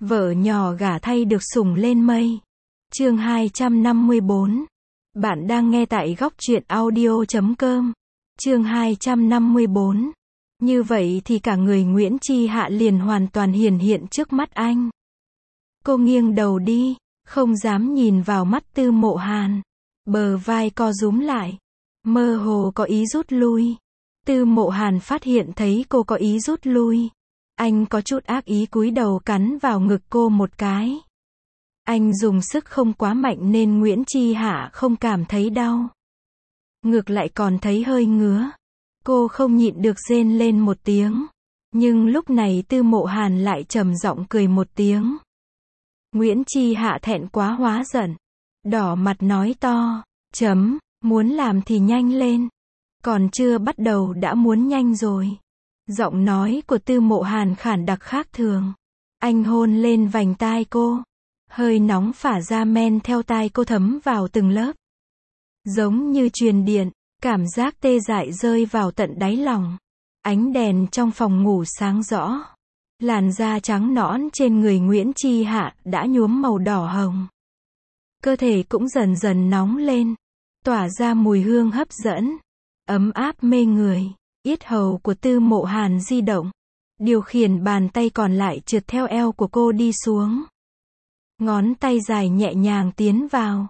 Vợ nhỏ gả thay được sủng lên mây. Chương 254. Bạn đang nghe tại góc truyện audio.com. Chương 254. Như vậy thì cả người Nguyễn Chi Hạ liền hoàn toàn hiển hiện trước mắt anh. Cô nghiêng đầu đi, không dám nhìn vào mắt Tư Mộ Hàn. Bờ vai co rúm lại, mơ hồ có ý rút lui. Tư Mộ Hàn phát hiện thấy cô có ý rút lui. Anh có chút ác ý cúi đầu cắn vào ngực cô một cái. Anh dùng sức không quá mạnh nên Nguyễn Chi Hạ không cảm thấy đau. Ngược lại còn thấy hơi ngứa. Cô không nhịn được rên lên một tiếng. Nhưng lúc này Tư Mộ Hàn lại trầm giọng cười một tiếng. Nguyễn Chi Hạ thẹn quá hóa giận. Đỏ mặt nói to, muốn làm thì nhanh lên. Còn chưa bắt đầu đã muốn nhanh rồi. Giọng nói của Tư Mộ Hàn khản đặc khác thường. Anh hôn lên vành tai cô. Hơi nóng phả ra men theo tai cô thấm vào từng lớp. Giống như truyền điện, cảm giác tê dại rơi vào tận đáy lòng. Ánh đèn trong phòng ngủ sáng rõ. Làn da trắng nõn trên người Nguyễn Chi Hạ đã nhuốm màu đỏ hồng. Cơ thể cũng dần dần nóng lên, tỏa ra mùi hương hấp dẫn, ấm áp mê người. Yết hầu của Tư Mộ Hàn di động, điều khiển bàn tay còn lại trượt theo eo của cô đi xuống. Ngón tay dài nhẹ nhàng tiến vào.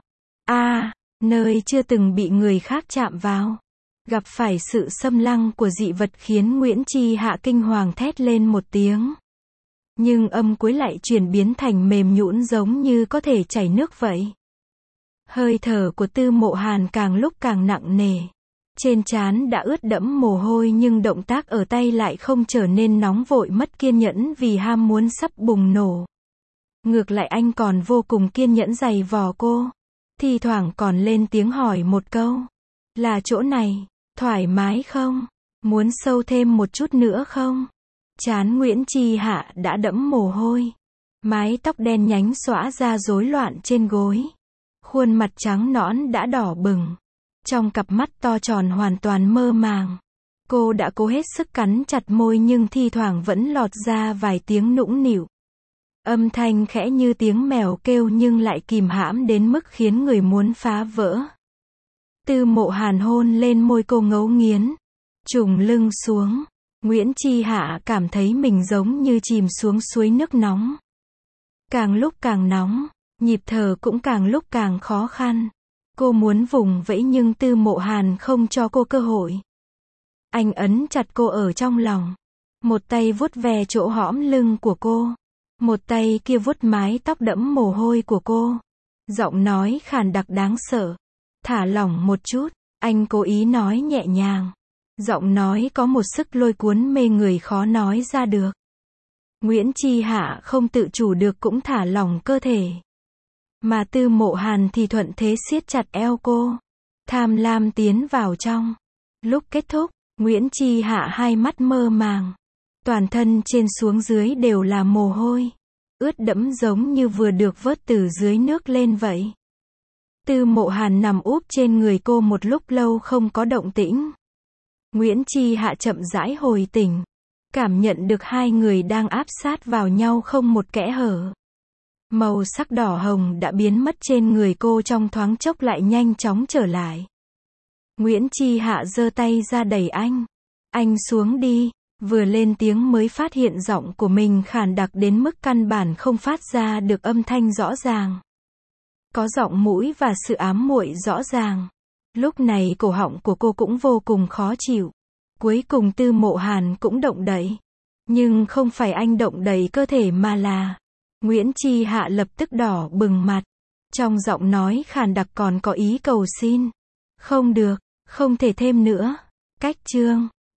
Nơi chưa từng bị người khác chạm vào. Gặp phải sự xâm lăng của dị vật khiến Nguyễn Chi Hạ kinh hoàng thét lên một tiếng. Nhưng âm cuối lại chuyển biến thành mềm nhũn giống như có thể chảy nước vậy. Hơi thở của Tư Mộ Hàn càng lúc càng nặng nề. Trên trán đã ướt đẫm mồ hôi nhưng động tác ở tay lại không trở nên nóng vội mất kiên nhẫn vì ham muốn sắp bùng nổ. Ngược lại anh còn vô cùng kiên nhẫn giày vò cô. Thi thoảng còn lên tiếng hỏi một câu. Là chỗ này, thoải mái không? Muốn sâu thêm một chút nữa không? Trán Nguyễn Chi Hạ đã đẫm mồ hôi. Mái tóc đen nhánh xõa ra rối loạn trên gối. Khuôn mặt trắng nõn đã đỏ bừng. Trong cặp mắt to tròn hoàn toàn mơ màng. Cô đã cố hết sức cắn chặt môi nhưng thi thoảng vẫn lọt ra vài tiếng nũng nịu. Âm thanh khẽ như tiếng mèo kêu nhưng lại kìm hãm đến mức khiến người muốn phá vỡ. Tư Mộ Hàn hôn lên môi cô ngấu nghiến. Trùng lưng xuống. Nguyễn Chi Hạ cảm thấy mình giống như chìm xuống suối nước nóng. Càng lúc càng nóng, nhịp thở cũng càng lúc càng khó khăn. Cô muốn vùng vẫy nhưng Tư Mộ Hàn không cho cô cơ hội. Anh ấn chặt cô ở trong lòng. Một tay vuốt ve chỗ hõm lưng của cô. Một tay kia vuốt mái tóc đẫm mồ hôi của cô. Giọng nói khàn đặc đáng sợ. Thả lỏng một chút, anh cố ý nói nhẹ nhàng. Giọng nói có một sức lôi cuốn mê người khó nói ra được. Nguyễn Chi Hạ không tự chủ được cũng thả lỏng cơ thể. Mà Tư Mộ Hàn thì thuận thế siết chặt eo cô. Tham lam tiến vào trong. Lúc kết thúc, Nguyễn Chi Hạ hai mắt mơ màng. Toàn thân trên xuống dưới đều là mồ hôi. Ướt đẫm giống như vừa được vớt từ dưới nước lên vậy. Tư Mộ Hàn nằm úp trên người cô một lúc lâu không có động tĩnh. Nguyễn Chi Hạ chậm rãi hồi tỉnh. Cảm nhận được hai người đang áp sát vào nhau không một kẽ hở. Màu sắc đỏ hồng đã biến mất trên người cô trong thoáng chốc lại nhanh chóng trở lại. Nguyễn Chi Hạ giơ tay ra đẩy anh. Anh xuống đi. Vừa lên tiếng mới phát hiện giọng của mình khàn đặc đến mức căn bản không phát ra được âm thanh rõ ràng. Có giọng mũi và sự ám muội rõ ràng. Lúc này cổ họng của cô cũng vô cùng khó chịu. Cuối cùng Tư Mộ Hàn cũng động đậy. Nhưng không phải anh động đậy cơ thể mà là... Nguyễn Chi Hạ lập tức đỏ bừng mặt. Trong giọng nói khàn đặc còn có ý cầu xin. Không được, không thể thêm nữa. Cách chương.